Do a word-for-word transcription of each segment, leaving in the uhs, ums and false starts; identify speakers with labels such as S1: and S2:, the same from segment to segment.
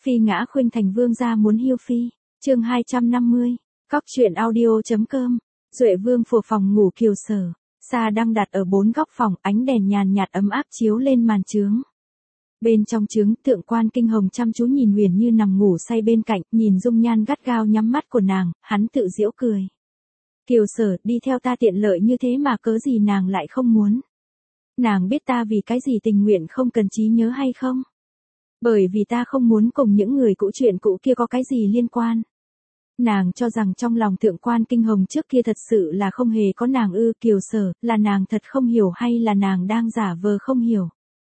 S1: Phi ngã khuynh thành vương gia muốn hiêu phi. Chương hai trăm năm mươi. Cóc truyện audio.com. Duệ vương phủ phòng ngủ Kiều Sở. Xa đang đặt ở bốn góc phòng, ánh đèn nhàn nhạt ấm áp chiếu lên màn trướng. Bên trong trướng, Thượng quan Kinh Hồng chăm chú nhìn Huyền Như nằm ngủ say bên cạnh, nhìn dung nhan gắt gao nhắm mắt của nàng, hắn tự giễu cười. Kiều Sở, đi theo ta tiện lợi như thế mà cớ gì nàng lại không muốn. Nàng biết ta vì cái gì tình nguyện không cần trí nhớ hay không? Bởi vì ta không muốn cùng những người cũ chuyện cũ kia có cái gì liên quan. Nàng cho rằng trong lòng Thượng quan Kinh Hồng trước kia thật sự là không hề có nàng ư. Kiều Sở, là nàng thật không hiểu hay là nàng đang giả vờ không hiểu?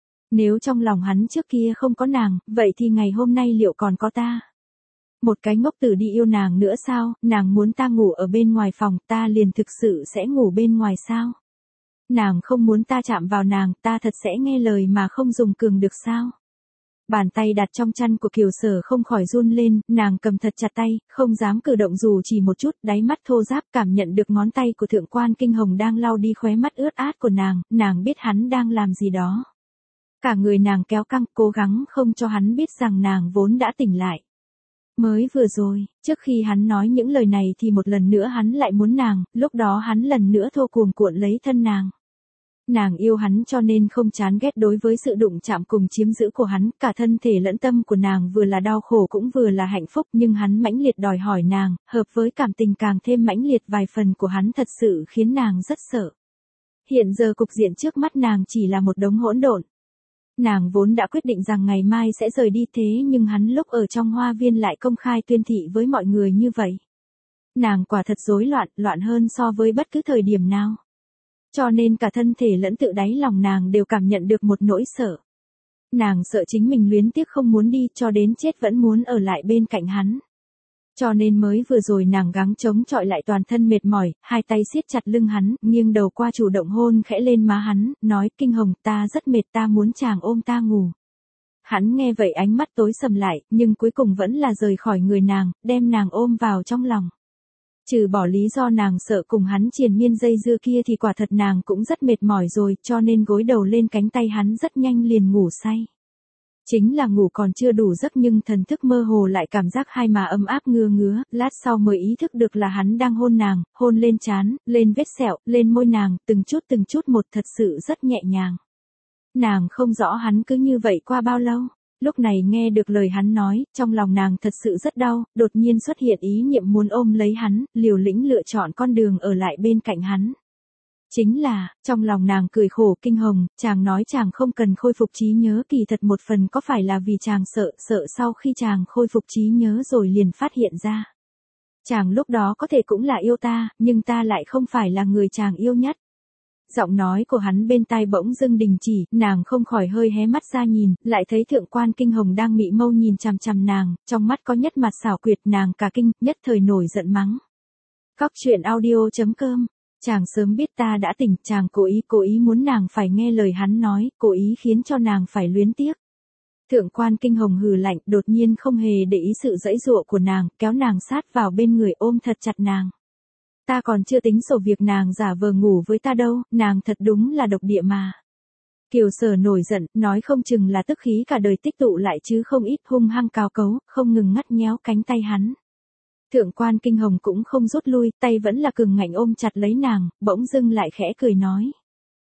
S1: Nếu trong lòng hắn trước kia không có nàng, vậy thì ngày hôm nay liệu còn có ta? Một cái ngốc tử đi yêu nàng nữa sao? Nàng muốn ta ngủ ở bên ngoài phòng, ta liền thực sự sẽ ngủ bên ngoài sao? Nàng không muốn ta chạm vào nàng, ta thật sẽ nghe lời mà không dùng cường được sao? Bàn tay đặt trong chăn của Kiều Sở không khỏi run lên, nàng cầm thật chặt tay, không dám cử động dù chỉ một chút, đáy mắt thô ráp cảm nhận được ngón tay của Thượng quan Kinh Hồng đang lau đi khóe mắt ướt át của nàng, nàng biết hắn đang làm gì đó. Cả người nàng kéo căng, cố gắng không cho hắn biết rằng nàng vốn đã tỉnh lại. Mới vừa rồi, trước khi hắn nói những lời này thì một lần nữa hắn lại muốn nàng, lúc đó hắn lần nữa thô cuồng cuộn lấy thân nàng. Nàng yêu hắn cho nên không chán ghét đối với sự đụng chạm cùng chiếm giữ của hắn, cả thân thể lẫn tâm của nàng vừa là đau khổ cũng vừa là hạnh phúc, nhưng hắn mãnh liệt đòi hỏi nàng, hợp với cảm tình càng thêm mãnh liệt vài phần của hắn thật sự khiến nàng rất sợ. Hiện giờ cục diện trước mắt nàng chỉ là một đống hỗn độn. Nàng vốn đã quyết định rằng ngày mai sẽ rời đi thế nhưng hắn lúc ở trong hoa viên lại công khai tuyên thị với mọi người như vậy. Nàng quả thật rối loạn, loạn hơn so với bất cứ thời điểm nào. Cho nên cả thân thể lẫn tự đáy lòng nàng đều cảm nhận được một nỗi sợ. Nàng sợ chính mình luyến tiếc không muốn đi cho đến chết vẫn muốn ở lại bên cạnh hắn. Cho nên mới vừa rồi nàng gắng chống chọi lại toàn thân mệt mỏi, hai tay siết chặt lưng hắn, nghiêng đầu qua chủ động hôn khẽ lên má hắn, nói Kinh Hồng ta rất mệt ta muốn chàng ôm ta ngủ. Hắn nghe vậy ánh mắt tối sầm lại, nhưng cuối cùng vẫn là rời khỏi người nàng, đem nàng ôm vào trong lòng. Trừ bỏ lý do nàng sợ cùng hắn triền miên dây dưa kia thì quả thật nàng cũng rất mệt mỏi rồi, cho nên gối đầu lên cánh tay hắn rất nhanh liền ngủ say. Chính là ngủ còn chưa đủ giấc nhưng thần thức mơ hồ lại cảm giác hai má ấm áp ngứa ngứa, lát sau mới ý thức được là hắn đang hôn nàng, hôn lên trán, lên vết sẹo, lên môi nàng, từng chút từng chút một thật sự rất nhẹ nhàng. Nàng không rõ hắn cứ như vậy qua bao lâu. Lúc này nghe được lời hắn nói, trong lòng nàng thật sự rất đau, đột nhiên xuất hiện ý niệm muốn ôm lấy hắn, liều lĩnh lựa chọn con đường ở lại bên cạnh hắn. Chính là, trong lòng nàng cười khổ Kinh Hồng, chàng nói chàng không cần khôi phục trí nhớ kỳ thật một phần có phải là vì chàng sợ, sợ sau khi chàng khôi phục trí nhớ rồi liền phát hiện ra. Chàng lúc đó có thể cũng là yêu ta, nhưng ta lại không phải là người chàng yêu nhất. Giọng nói của hắn bên tai bỗng dưng đình chỉ, nàng không khỏi hơi hé mắt ra nhìn, lại thấy Thượng quan Kinh Hồng đang mị mâu nhìn chằm chằm nàng, trong mắt có nhất mặt xảo quyệt, nàng cả kinh, nhất thời nổi giận mắng. Cóc truyện audio.com. Chàng sớm biết ta đã tỉnh, chàng cố ý cố ý muốn nàng phải nghe lời hắn nói, cố ý khiến cho nàng phải luyến tiếc. Thượng quan Kinh Hồng hừ lạnh, đột nhiên không hề để ý sự giãy giụa của nàng, kéo nàng sát vào bên người ôm thật chặt nàng. Ta còn chưa tính sổ việc nàng giả vờ ngủ với ta đâu, nàng thật đúng là độc địa mà. Kiều Sở nổi giận, nói không chừng là tức khí cả đời tích tụ lại chứ không ít, hung hăng cào cấu, không ngừng ngắt nhéo cánh tay hắn. Thượng quan Kinh Hồng cũng không rút lui, tay vẫn là cường ngạnh ôm chặt lấy nàng, bỗng dưng lại khẽ cười nói.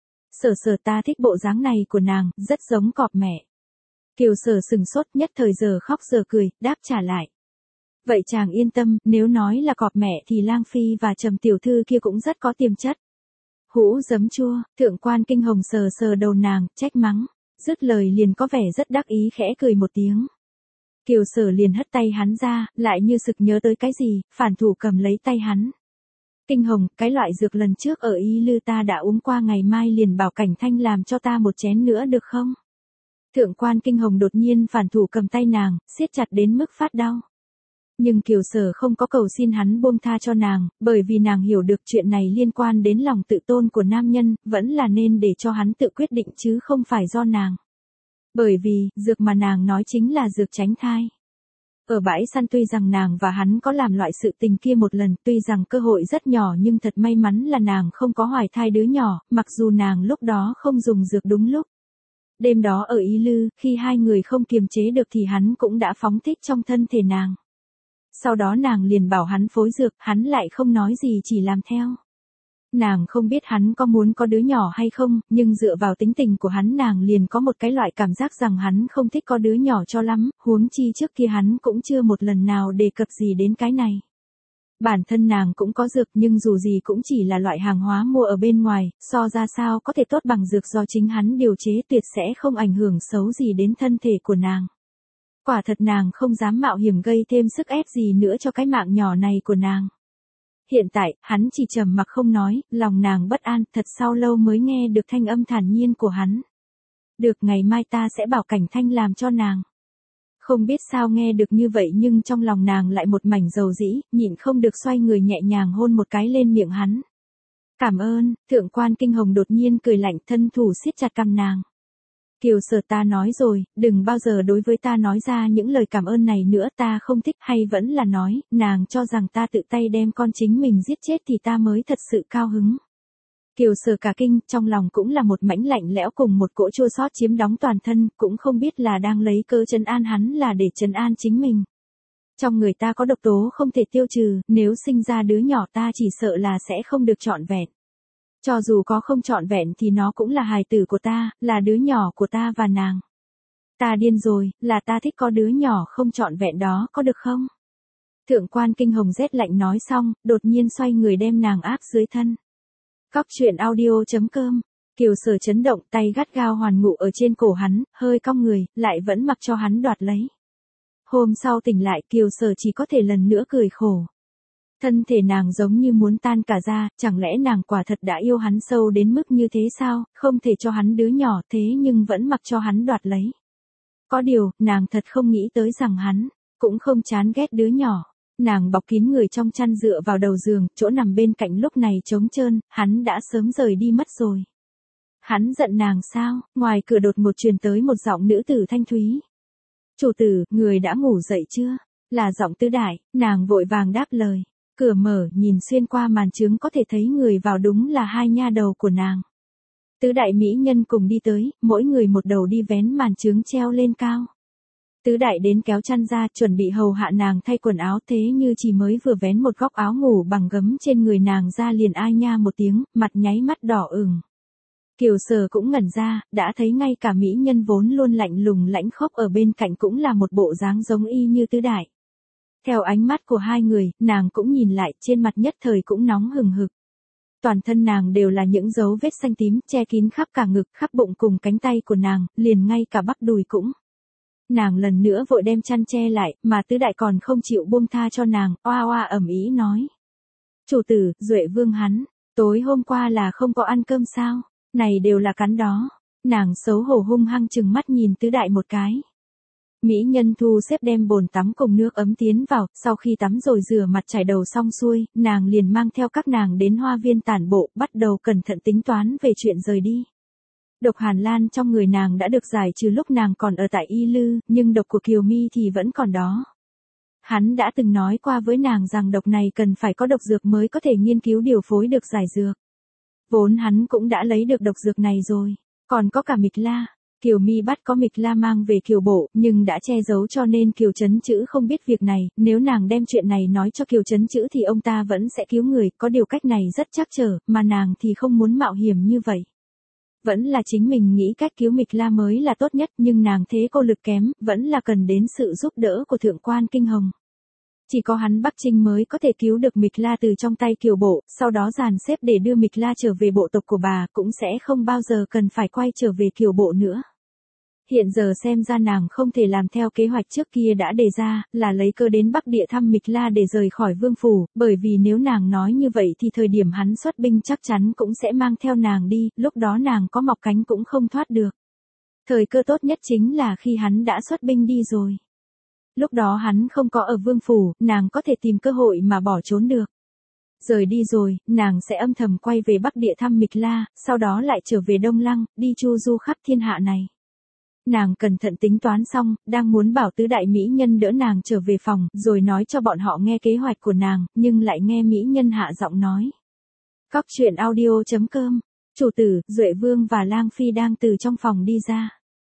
S1: Sở Sở ta thích bộ dáng này của nàng, rất giống cọp mẹ. Kiều Sở sừng sốt nhất thời giờ khóc giờ cười, đáp trả lại. Vậy chàng yên tâm, nếu nói là cọp mẹ thì Lang Phi và Trầm tiểu thư kia cũng rất có tiềm chất. Hũ giấm chua, Thượng quan Kinh Hồng sờ sờ đầu nàng, trách mắng, dứt lời liền có vẻ rất đắc ý khẽ cười một tiếng. Kiều Sở liền hất tay hắn ra, lại như sực nhớ tới cái gì, phản thủ cầm lấy tay hắn. Kinh Hồng, cái loại dược lần trước ở Y Lư ta đã uống qua ngày mai liền bảo Cảnh Thanh làm cho ta một chén nữa được không? Thượng quan Kinh Hồng đột nhiên phản thủ cầm tay nàng, siết chặt đến mức phát đau. Nhưng Kiều Sở không có cầu xin hắn buông tha cho nàng, bởi vì nàng hiểu được chuyện này liên quan đến lòng tự tôn của nam nhân, vẫn là nên để cho hắn tự quyết định chứ không phải do nàng. Bởi vì, dược mà nàng nói chính là dược tránh thai. Ở bãi săn tuy rằng nàng và hắn có làm loại sự tình kia một lần, tuy rằng cơ hội rất nhỏ nhưng thật may mắn là nàng không có hoài thai đứa nhỏ, mặc dù nàng lúc đó không dùng dược đúng lúc. Đêm đó ở Y Lư, khi hai người không kiềm chế được thì hắn cũng đã phóng thích trong thân thể nàng. Sau đó nàng liền bảo hắn phối dược, hắn lại không nói gì chỉ làm theo. Nàng không biết hắn có muốn có đứa nhỏ hay không, nhưng dựa vào tính tình của hắn nàng liền có một cái loại cảm giác rằng hắn không thích có đứa nhỏ cho lắm, huống chi trước kia hắn cũng chưa một lần nào đề cập gì đến cái này. Bản thân nàng cũng có dược nhưng dù gì cũng chỉ là loại hàng hóa mua ở bên ngoài, so ra sao có thể tốt bằng dược do chính hắn điều chế, tuyệt sẽ không ảnh hưởng xấu gì đến thân thể của nàng. Quả thật nàng không dám mạo hiểm gây thêm sức ép gì nữa cho cái mạng nhỏ này của nàng. Hiện tại, hắn chỉ trầm mặc không nói, lòng nàng bất an, thật sau lâu mới nghe được thanh âm thản nhiên của hắn. Được, ngày mai ta sẽ bảo Cảnh Thanh làm cho nàng. Không biết sao nghe được như vậy nhưng trong lòng nàng lại một mảnh dầu dĩ, nhịn không được xoay người nhẹ nhàng hôn một cái lên miệng hắn. Cảm ơn, Thượng quan Kinh Hồng đột nhiên cười lạnh, thân thủ siết chặt cằm nàng. Kiều Sở, ta nói rồi, đừng bao giờ đối với ta nói ra những lời cảm ơn này nữa, ta không thích, hay vẫn là nói, nàng cho rằng ta tự tay đem con chính mình giết chết thì ta mới thật sự cao hứng. Kiều Sở cả kinh, trong lòng cũng là một mảnh lạnh lẽo cùng một cỗ chua xót chiếm đóng toàn thân, cũng không biết là đang lấy cớ trấn an hắn là để trấn an chính mình. Trong người ta có độc tố không thể tiêu trừ, nếu sinh ra đứa nhỏ ta chỉ sợ là sẽ không được trọn vẹn. Cho dù có không trọn vẹn thì nó cũng là hài tử của ta, là đứa nhỏ của ta và nàng. Ta điên rồi, là ta thích có đứa nhỏ không trọn vẹn đó, có được không? Thượng quan Kinh Hồng rét lạnh nói xong, đột nhiên xoay người đem nàng áp dưới thân. Cóc truyện audio chấm com. Kiều Sở chấn động, tay gắt gao hoàn ngụ ở trên cổ hắn, hơi cong người, lại vẫn mặc cho hắn đoạt lấy. Hôm sau tỉnh lại, Kiều Sở chỉ có thể lần nữa cười khổ. Thân thể nàng giống như muốn tan cả ra, chẳng lẽ nàng quả thật đã yêu hắn sâu đến mức như thế sao, không thể cho hắn đứa nhỏ thế nhưng vẫn mặc cho hắn đoạt lấy. Có điều, nàng thật không nghĩ tới rằng hắn, cũng không chán ghét đứa nhỏ. Nàng bọc kín người trong chăn dựa vào đầu giường, chỗ nằm bên cạnh lúc này trống trơn, hắn đã sớm rời đi mất rồi. Hắn giận nàng sao? Ngoài cửa đột một truyền tới một giọng nữ tử thanh thúy. Chủ tử, người đã ngủ dậy chưa? Là giọng Tứ Đại, nàng vội vàng đáp lời. Cửa mở, nhìn xuyên qua màn trướng có thể thấy người vào, đúng là hai nha đầu của nàng. Tứ đại mỹ nhân cùng đi tới, mỗi người một đầu đi vén màn trướng treo lên cao. Tứ đại đến kéo chăn ra, chuẩn bị hầu hạ nàng thay quần áo, thế như chỉ mới vừa vén một góc áo ngủ bằng gấm trên người nàng ra liền ai nha một tiếng, mặt nháy mắt đỏ ửng. Kiều Sở cũng ngẩn ra, đã thấy ngay cả mỹ nhân vốn luôn lạnh lùng lãnh khốc ở bên cạnh cũng là một bộ dáng giống y như Tứ đại. Theo ánh mắt của hai người, nàng cũng nhìn lại, trên mặt nhất thời cũng nóng hừng hực. Toàn thân nàng đều là những dấu vết xanh tím, che kín khắp cả ngực, khắp bụng cùng cánh tay của nàng, liền ngay cả bắp đùi cũng. Nàng lần nữa vội đem chăn che lại, mà Tứ đại còn không chịu buông tha cho nàng, oa oa ầm ĩ nói. Chủ tử, Duệ Vương hắn, tối hôm qua là không có ăn cơm sao, này đều là cắn đó. Nàng xấu hổ hung hăng chừng mắt nhìn Tứ đại một cái. Mỹ nhân thu xếp đem bồn tắm cùng nước ấm tiến vào, sau khi tắm rồi rửa mặt chải đầu xong xuôi, nàng liền mang theo các nàng đến hoa viên tản bộ, bắt đầu cẩn thận tính toán về chuyện rời đi. Độc Hàn Lan trong người nàng đã được giải trừ lúc nàng còn ở tại Y Lư, nhưng độc của Kiều Mi thì vẫn còn đó. Hắn đã từng nói qua với nàng rằng độc này cần phải có độc dược mới có thể nghiên cứu điều phối được giải dược. Vốn hắn cũng đã lấy được độc dược này rồi, còn có cả Mịch La. Kiều Mi bắt có Mịch La mang về Kiều Bộ, nhưng đã che giấu cho nên Kiều Chấn Chữ không biết việc này, nếu nàng đem chuyện này nói cho Kiều Chấn Chữ thì ông ta vẫn sẽ cứu người, có điều cách này rất trắc trở, mà nàng thì không muốn mạo hiểm như vậy. Vẫn là chính mình nghĩ cách cứu Mịch La mới là tốt nhất, nhưng nàng thế cô lực kém, vẫn là cần đến sự giúp đỡ của Thượng quan Kinh Hồng. Chỉ có hắn Bắc Trinh mới có thể cứu được Mịch La từ trong tay Kiều Bộ, sau đó dàn xếp để đưa Mịch La trở về bộ tộc của bà, cũng sẽ không bao giờ cần phải quay trở về Kiều Bộ nữa. Hiện giờ xem ra nàng không thể làm theo kế hoạch trước kia đã đề ra, là lấy cơ đến Bắc Địa thăm Mịch La để rời khỏi vương phủ, bởi vì nếu nàng nói như vậy thì thời điểm hắn xuất binh chắc chắn cũng sẽ mang theo nàng đi, lúc đó nàng có mọc cánh cũng không thoát được. Thời cơ tốt nhất chính là khi hắn đã xuất binh đi rồi. Lúc đó hắn không có ở vương phủ, nàng có thể tìm cơ hội mà bỏ trốn được. Rời đi rồi, nàng sẽ âm thầm quay về Bắc Địa thăm Mịch La, sau đó lại trở về Đông Lăng, đi chu du khắp thiên hạ này. Nàng cẩn thận tính toán xong, đang muốn bảo tứ đại mỹ nhân đỡ nàng trở về phòng, rồi nói cho bọn họ nghe kế hoạch của nàng, nhưng lại nghe mỹ nhân hạ giọng nói. Cóc truyện audio chấm com, chủ tử, Duệ Vương và Lang Phi đang từ trong phòng đi ra.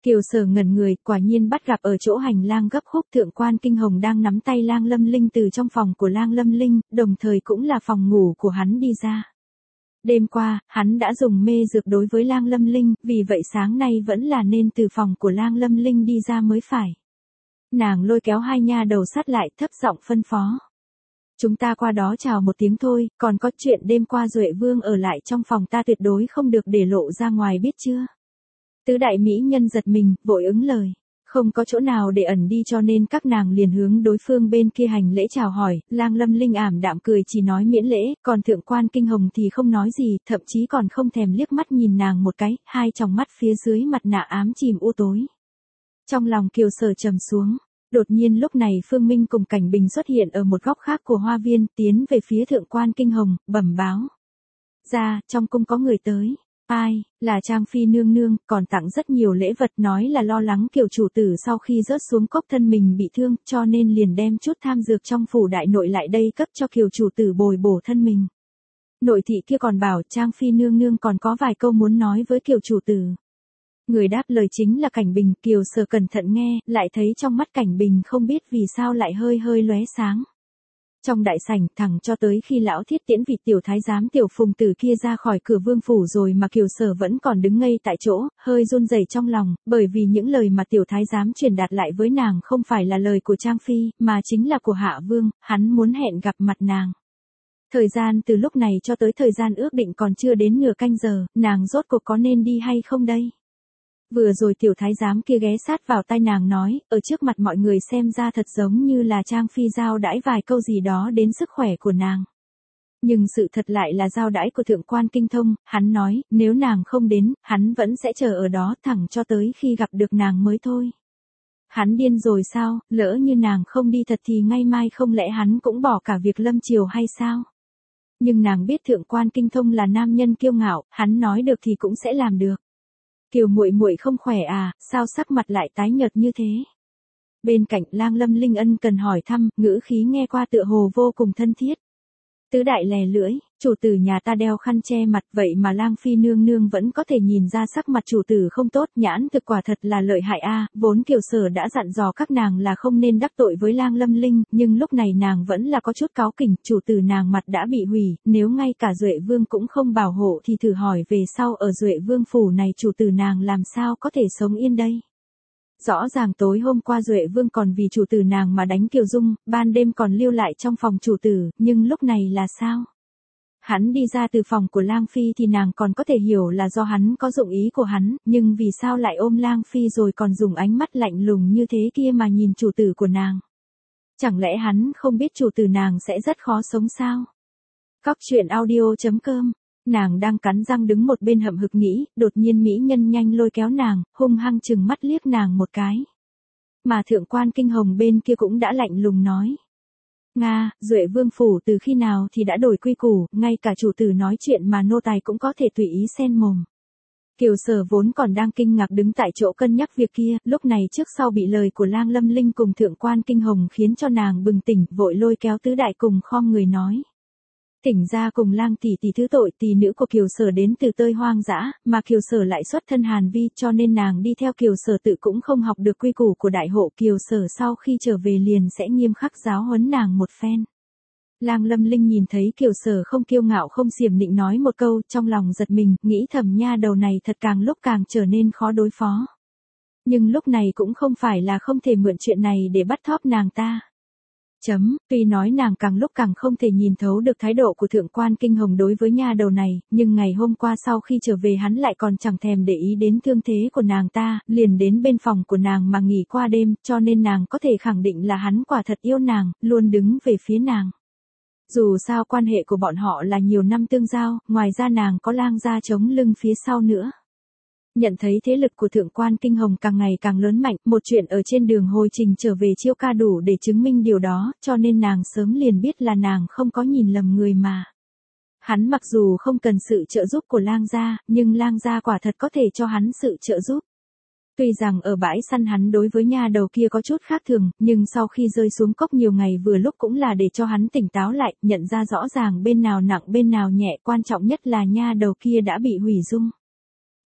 S1: Kiều Sở ngẩn người, quả nhiên bắt gặp ở chỗ hành lang gấp khúc Thượng quan Kinh Hồng đang nắm tay Lang Lâm Linh từ trong phòng của Lang Lâm Linh, đồng thời cũng là phòng ngủ của hắn đi ra. Đêm qua, hắn đã dùng mê dược đối với Lang Lâm Linh, vì vậy sáng nay vẫn là nên từ phòng của Lang Lâm Linh đi ra mới phải. Nàng lôi kéo hai nha đầu sát lại, thấp giọng phân phó. Chúng ta qua đó chào một tiếng thôi, còn có chuyện đêm qua Duệ Vương ở lại trong phòng ta tuyệt đối không được để lộ ra ngoài biết chưa. Tứ đại mỹ nhân giật mình, vội ứng lời. Không có chỗ nào để ẩn đi cho nên các nàng liền hướng đối phương bên kia hành lễ chào hỏi, Lang Lâm Linh ảm đạm cười chỉ nói miễn lễ, còn Thượng quan Kinh Hồng thì không nói gì, thậm chí còn không thèm liếc mắt nhìn nàng một cái, hai tròng mắt phía dưới mặt nạ ám chìm u tối. Trong lòng Kiều Sở trầm xuống, đột nhiên lúc này Phương Minh cùng Cảnh Bình xuất hiện ở một góc khác của hoa viên, tiến về phía Thượng quan Kinh Hồng, bẩm báo. Ra, trong cung có người tới. Ai, là Trang Phi nương nương, còn tặng rất nhiều lễ vật nói là lo lắng Kiều chủ tử sau khi rớt xuống cốc thân mình bị thương, cho nên liền đem chút tham dược trong phủ đại nội lại đây cấp cho Kiều chủ tử bồi bổ thân mình. Nội thị kia còn bảo Trang Phi nương nương còn có vài câu muốn nói với Kiều chủ tử. Người đáp lời chính là Cảnh Bình, Kiều Sở cẩn thận nghe, lại thấy trong mắt Cảnh Bình không biết vì sao lại hơi hơi lóe sáng. Trong đại sảnh, thẳng cho tới khi lão thiết tiễn vị tiểu thái giám tiểu phùng tử kia ra khỏi cửa vương phủ rồi mà Kiều Sở vẫn còn đứng ngây tại chỗ, hơi run rẩy trong lòng, bởi vì những lời mà tiểu thái giám truyền đạt lại với nàng không phải là lời của Trang Phi, mà chính là của Hạ Vương, hắn muốn hẹn gặp mặt nàng. Thời gian từ lúc này cho tới thời gian ước định còn chưa đến nửa canh giờ, nàng rốt cuộc có nên đi hay không đây? Vừa rồi tiểu thái giám kia ghé sát vào tai nàng nói, ở trước mặt mọi người xem ra thật giống như là Trang Phi giao đãi vài câu gì đó đến sức khỏe của nàng. Nhưng sự thật lại là giao đãi của Thượng quan Kinh Thông, hắn nói, nếu nàng không đến, hắn vẫn sẽ chờ ở đó thẳng cho tới khi gặp được nàng mới thôi. Hắn điên rồi sao, lỡ như nàng không đi thật thì ngay mai không lẽ hắn cũng bỏ cả việc lâm triều hay sao? Nhưng nàng biết Thượng quan Kinh Thông là nam nhân kiêu ngạo, hắn nói được thì cũng sẽ làm được. Kiều muội muội không khỏe à, sao sắc mặt lại tái nhợt như thế? Bên cạnh Lang Lâm Linh ân cần hỏi thăm, ngữ khí nghe qua tựa hồ vô cùng thân thiết. Tứ đại lè lưỡi, chủ tử nhà ta đeo khăn che mặt vậy mà Lang Phi nương nương vẫn có thể nhìn ra sắc mặt chủ tử không tốt, nhãn thực quả thật là lợi hại a. Vốn Kiều Sở đã dặn dò các nàng là không nên đắc tội với Lang Lâm Linh, nhưng lúc này nàng vẫn là có chút cáu kỉnh, chủ tử nàng mặt đã bị hủy, nếu ngay cả Duệ Vương cũng không bảo hộ thì thử hỏi về sau ở Duệ Vương phủ này chủ tử nàng làm sao có thể sống yên đây. Rõ ràng tối hôm qua Duệ Vương còn vì chủ tử nàng mà đánh Kiều Dung, ban đêm còn lưu lại trong phòng chủ tử, nhưng lúc này là sao? Hắn đi ra từ phòng của Lang Phi thì nàng còn có thể hiểu là do hắn có dụng ý của hắn, nhưng vì sao lại ôm Lang Phi rồi còn dùng ánh mắt lạnh lùng như thế kia mà nhìn chủ tử của nàng? Chẳng lẽ hắn không biết chủ tử nàng sẽ rất khó sống sao? Cóc truyện audio chấm com. Nàng đang cắn răng đứng một bên hậm hực nghĩ, đột nhiên mỹ nhân nhanh lôi kéo nàng, hung hăng chừng mắt liếc nàng một cái. Mà Thượng quan Kinh Hồng bên kia cũng đã lạnh lùng nói. Nga, Duệ Vương phủ từ khi nào thì đã đổi quy củ, ngay cả chủ tử nói chuyện mà nô tài cũng có thể tùy ý xen mồm. Kiều Sở vốn còn đang kinh ngạc đứng tại chỗ cân nhắc việc kia, lúc này trước sau bị lời của Lang Lâm Linh cùng Thượng quan Kinh Hồng khiến cho nàng bừng tỉnh, vội lôi kéo tứ đại cùng khom người nói. Thỉnh ra cùng Lang tỷ tỷ thứ tội, tỷ nữ của Kiều Sở đến từ tơi hoang dã, mà Kiều Sở lại xuất thân Hàn Vi, cho nên nàng đi theo Kiều Sở tự cũng không học được quy củ của đại hộ. Kiều Sở sau khi trở về liền sẽ nghiêm khắc giáo huấn nàng một phen. Lang Lâm Linh nhìn thấy Kiều Sở không kiêu ngạo không xiểm nịnh nói một câu, trong lòng giật mình, nghĩ thầm nha đầu này thật càng lúc càng trở nên khó đối phó. Nhưng lúc này cũng không phải là không thể mượn chuyện này để bắt thóp nàng ta. Chấm, tuy nói nàng càng lúc càng không thể nhìn thấu được thái độ của Thượng quan Kinh Hồng đối với nha đầu này, nhưng ngày hôm qua sau khi trở về hắn lại còn chẳng thèm để ý đến thương thế của nàng ta, liền đến bên phòng của nàng mà nghỉ qua đêm, cho nên nàng có thể khẳng định là hắn quả thật yêu nàng, luôn đứng về phía nàng. Dù sao quan hệ của bọn họ là nhiều năm tương giao, ngoài ra nàng có Lang gia chống lưng phía sau nữa. Nhận thấy thế lực của Thượng quan Kinh Hồng càng ngày càng lớn mạnh, một chuyện ở trên đường hồi trình trở về Chiêu Ca đủ để chứng minh điều đó, cho nên nàng sớm liền biết là nàng không có nhìn lầm người mà. Hắn mặc dù không cần sự trợ giúp của Lang gia, nhưng Lang gia quả thật có thể cho hắn sự trợ giúp. Tuy rằng ở bãi săn hắn đối với nha đầu kia có chút khác thường, nhưng sau khi rơi xuống cốc nhiều ngày vừa lúc cũng là để cho hắn tỉnh táo lại, nhận ra rõ ràng bên nào nặng bên nào nhẹ, quan trọng nhất là nha đầu kia đã bị hủy dung.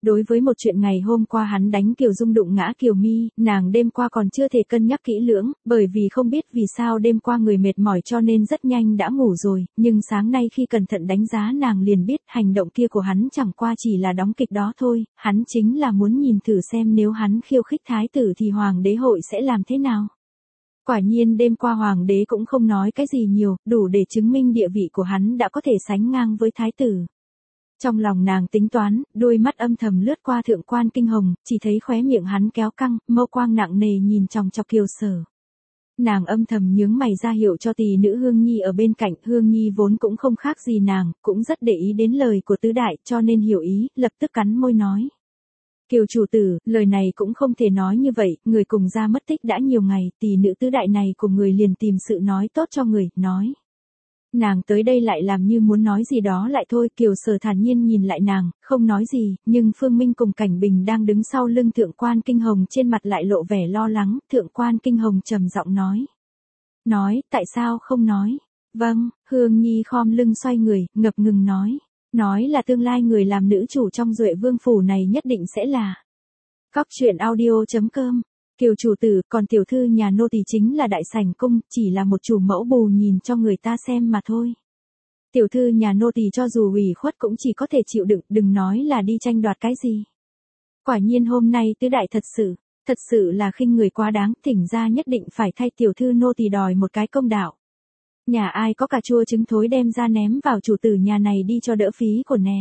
S1: Đối với một chuyện ngày hôm qua hắn đánh Kiều Dung đụng ngã Kiều Mi, nàng đêm qua còn chưa thể cân nhắc kỹ lưỡng, bởi vì không biết vì sao đêm qua người mệt mỏi cho nên rất nhanh đã ngủ rồi, nhưng sáng nay khi cẩn thận đánh giá nàng liền biết hành động kia của hắn chẳng qua chỉ là đóng kịch đó thôi, hắn chính là muốn nhìn thử xem nếu hắn khiêu khích thái tử thì hoàng đế hội sẽ làm thế nào. Quả nhiên đêm qua hoàng đế cũng không nói cái gì nhiều, đủ để chứng minh địa vị của hắn đã có thể sánh ngang với thái tử. Trong lòng nàng tính toán, đôi mắt âm thầm lướt qua thượng quan kinh hồng, chỉ thấy khóe miệng hắn kéo căng, mâu quang nặng nề nhìn chòng chọc Kiều Sở. Nàng âm thầm nhướng mày ra hiệu cho tỷ nữ Hương Nhi ở bên cạnh, Hương Nhi vốn cũng không khác gì nàng, cũng rất để ý đến lời của tứ đại, cho nên hiểu ý, lập tức cắn môi nói. Kiều chủ tử, lời này cũng không thể nói như vậy, người cùng gia mất tích đã nhiều ngày, tỷ nữ tứ đại này của người liền tìm sự nói tốt cho người, nói. Nàng tới đây lại làm như muốn nói gì đó lại thôi, Kiều Sở thản nhiên nhìn lại nàng, không nói gì, nhưng Phương Minh cùng Cảnh Bình đang đứng sau lưng thượng quan kinh hồng trên mặt lại lộ vẻ lo lắng, thượng quan kinh hồng trầm giọng nói. Nói, tại sao không nói? Vâng, Hương Nhi khom lưng xoay người, ngập ngừng nói. Nói là tương lai người làm nữ chủ trong Duệ Vương phủ này nhất định sẽ là. Cóc truyện audio chấm com. Kiều chủ tử, còn tiểu thư nhà nô tỳ chính là đại sảnh cung, chỉ là một chủ mẫu bù nhìn cho người ta xem mà thôi. Tiểu thư nhà nô tỳ cho dù ủy khuất cũng chỉ có thể chịu đựng, đừng nói là đi tranh đoạt cái gì. Quả nhiên hôm nay tứ đại thật sự, thật sự là khinh người quá đáng, thỉnh ra nhất định phải thay tiểu thư nô tỳ đòi một cái công đạo. Nhà ai có cà chua trứng thối đem ra ném vào chủ tử nhà này đi cho đỡ phí của nè.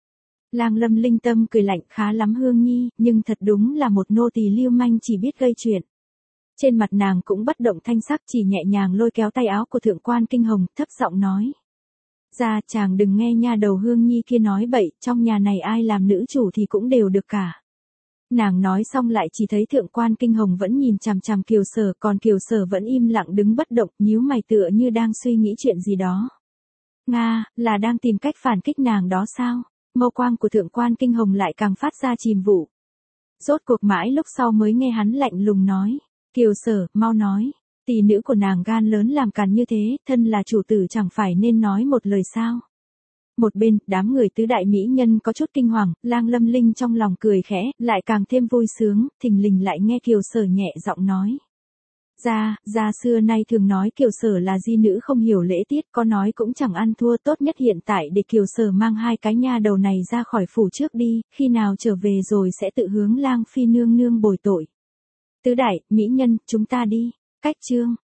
S1: Lang Lâm linh tâm cười lạnh, khá lắm Hương Nhi, nhưng thật đúng là một nô tỳ lưu manh chỉ biết gây chuyện. Trên mặt nàng cũng bất động thanh sắc, chỉ nhẹ nhàng lôi kéo tay áo của thượng quan kinh hồng, thấp giọng nói. Ra chàng đừng nghe nha đầu Hương Nhi kia nói bậy, trong nhà này ai làm nữ chủ thì cũng đều được cả. Nàng nói xong lại chỉ thấy thượng quan kinh hồng vẫn nhìn chằm chằm Kiều Sở, còn Kiều Sở vẫn im lặng đứng bất động, nhíu mày tựa như đang suy nghĩ chuyện gì đó. Nga, là đang tìm cách phản kích nàng đó sao? Mâu quang của thượng quan kinh hồng lại càng phát ra chìm vụ. Rốt cuộc mãi lúc sau mới nghe hắn lạnh lùng nói. Kiều Sở, mau nói. Tỷ nữ của nàng gan lớn làm càn như thế, thân là chủ tử chẳng phải nên nói một lời sao? Một bên, đám người tứ đại mỹ nhân có chút kinh hoàng, Lang Lâm Linh trong lòng cười khẽ, lại càng thêm vui sướng, thình lình lại nghe Kiều Sở nhẹ giọng nói. Gia, gia xưa nay thường nói Kiều Sở là di nữ không hiểu lễ tiết, có nói cũng chẳng ăn thua, tốt nhất hiện tại để Kiều Sở mang hai cái nha đầu này ra khỏi phủ trước đi, khi nào trở về rồi sẽ tự hướng Lang phi nương nương bồi tội. Tứ đại, mỹ nhân, chúng ta đi. Cách chương